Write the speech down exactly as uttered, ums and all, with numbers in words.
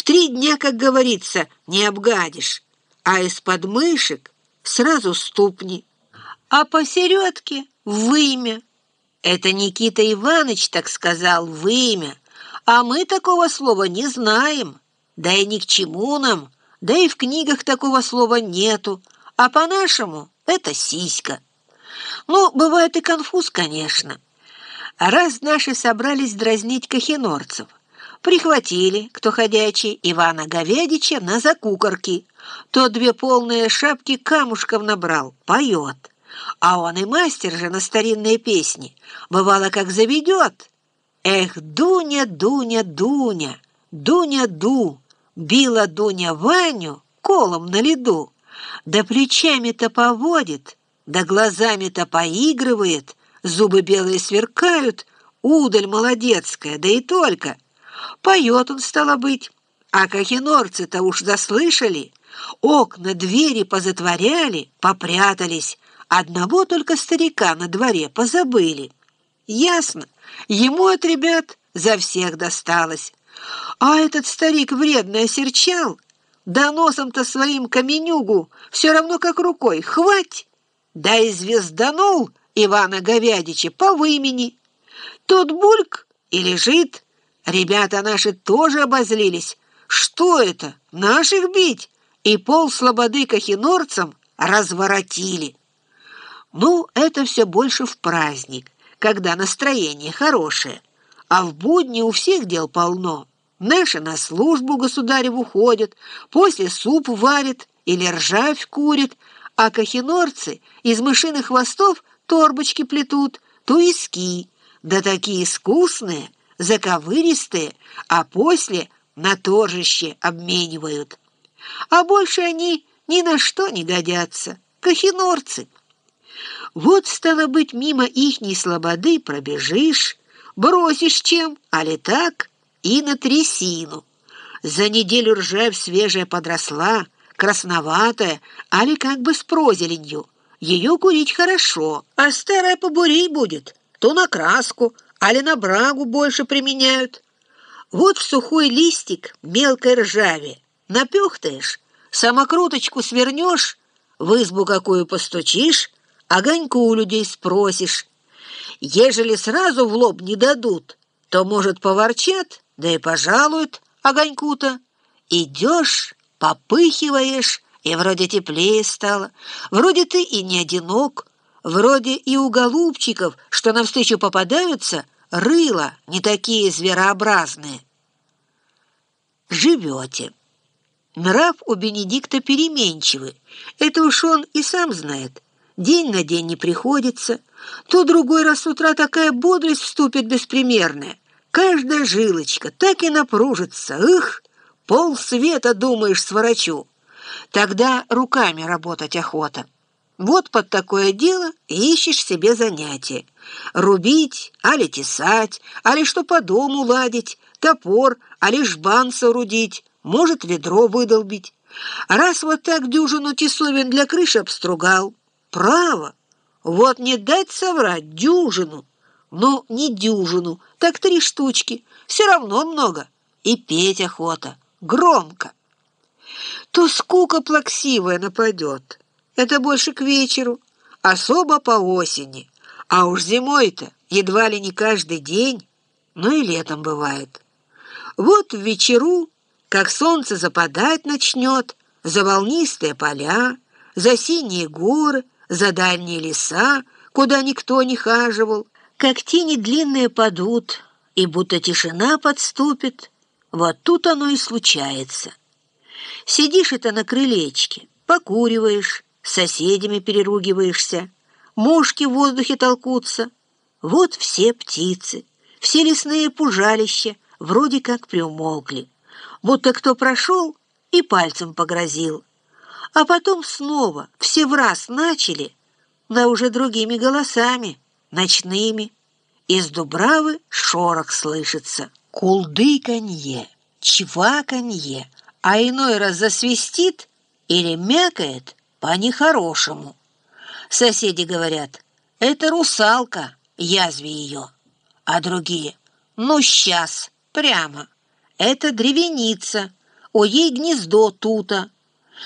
В три дня, как говорится, не обгадишь, а из подмышек сразу ступни, а посередке вымя. Это Никита Иванович так сказал, вымя, а мы такого слова не знаем, да и ни к чему нам, да и в книгах такого слова нету, а по-нашему это сиська. Ну, бывает и конфуз, конечно. А раз наши собрались дразнить кахинорцев, прихватили, кто ходячий, Ивана Говядича на закукорки, то две полные шапки камушков набрал, поет. А он и мастер же на старинные песни, бывало, как заведет. Эх, Дуня, Дуня, Дуня, Дуня-ду, била Дуня Ваню колом на леду, да плечами-то поводит, да глазами-то поигрывает, зубы белые сверкают, удаль молодецкая, да и только. Поет он, стало быть, а кахинорцы-то уж заслышали, окна, двери позатворяли, попрятались, одного только старика на дворе позабыли. Ясно, ему от ребят за всех досталось. А этот старик вредно осерчал, да носом-то своим каменюгу все равно как рукой хвать, да и звезданул Ивана Говядича по вымени. Тот бульк и лежит. Ребята наши тоже обозлились. Что это, наших бить? И пол слободы кахинорцам разворотили. Ну, это все больше в праздник, когда настроение хорошее, а в будни у всех дел полно. Наши на службу государеву ходят, после суп варят или ржавь курят, а кахинорцы из мышиных хвостов торбочки плетут, туиски, да такие искусные, заковыристые, а после на торжище обменивают. А больше они ни на что не годятся, кахинорцы. Вот, стало быть, мимо ихней слободы пробежишь, бросишь чем, али так, и на трясину. За неделю ржавь свежая подросла, красноватая, али как бы с прозеленью. Ее курить хорошо, а старая побурей будет, то на краску, али на брагу больше применяют. Вот в сухой листик мелкой ржави напехтаешь, самокруточку свернешь, в избу какую постучишь, огоньку у людей спросишь. Ежели сразу в лоб не дадут, то, может, поворчат, да и пожалуют огоньку-то. Идешь, попыхиваешь, и вроде теплее стало, вроде ты и не одинок, вроде и у голубчиков, что навстречу попадаются, рыла не такие зверообразные. Живете. Нрав у Бенедикта переменчивый, это уж он и сам знает. День на день не приходится, то другой раз с утра такая бодрость вступит беспримерная. Каждая жилочка так и напружится, их, полсвета, думаешь, сворачу. Тогда руками работать охота. Вот под такое дело ищешь себе занятие. Рубить, али тесать, али что по дому ладить, топор, али жбан соорудить, может, ведро выдолбить. Раз вот так дюжину тесовин для крыши обстругал, право, вот не дать соврать дюжину. Ну, не дюжину, так три штучки, все равно много. И петь охота, громко. То скука плаксивая нападет, это больше к вечеру, особо по осени. А уж зимой-то едва ли не каждый день, но и летом бывает. Вот в вечеру, как солнце западать начнет, за волнистые поля, за синие горы, за дальние леса, куда никто не хаживал, как тени длинные падут, и будто тишина подступит, вот тут оно и случается. Сидишь это на крылечке, покуриваешь, с соседями переругиваешься, мушки в воздухе толкутся. Вот все птицы, все лесные пужалища вроде как приумолкли, будто кто прошел и пальцем погрозил. А потом снова все враз начали, да уже другими голосами, ночными. Из дубравы шорох слышится, кулдыканье, чваканье, а иной раз засвистит или мякает по-нехорошему. Соседи говорят, это русалка, язви ее. А другие, ну, сейчас, прямо, это древеница, о ей гнездо тута.